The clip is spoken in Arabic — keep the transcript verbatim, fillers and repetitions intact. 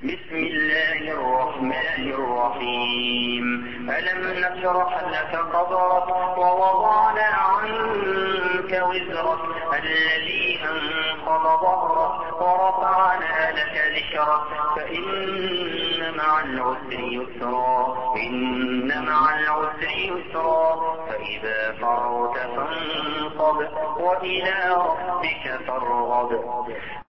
بسم الله الرحمن الرحيم ألم نشرح لك صدرك ووضعنا عنك وزرك الذي أنقض ظهرك ورفعنا لك ذكرك فإن مع العسر يسرا إن مع العسر يسرا فإذا فرغت فانصب وإلى ربك فارغب